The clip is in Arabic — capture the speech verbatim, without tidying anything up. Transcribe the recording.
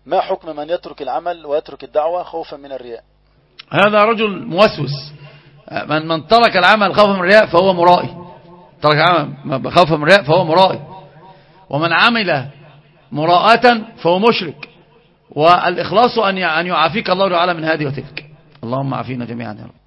ما حكم من يترك العمل ويترك الدعوة خوفا من الرياء؟ هذا رجل موسوس. من من ترك العمل خوفا من الرياء فهو مرائي، ترك العمل خوفا من الرياء فهو مرائي، ومن عمل مراءة فهو مشرك. والإخلاص أن يعافيك الله تعالى من هذه وتلك. اللهم عافينا جميعا يا رب.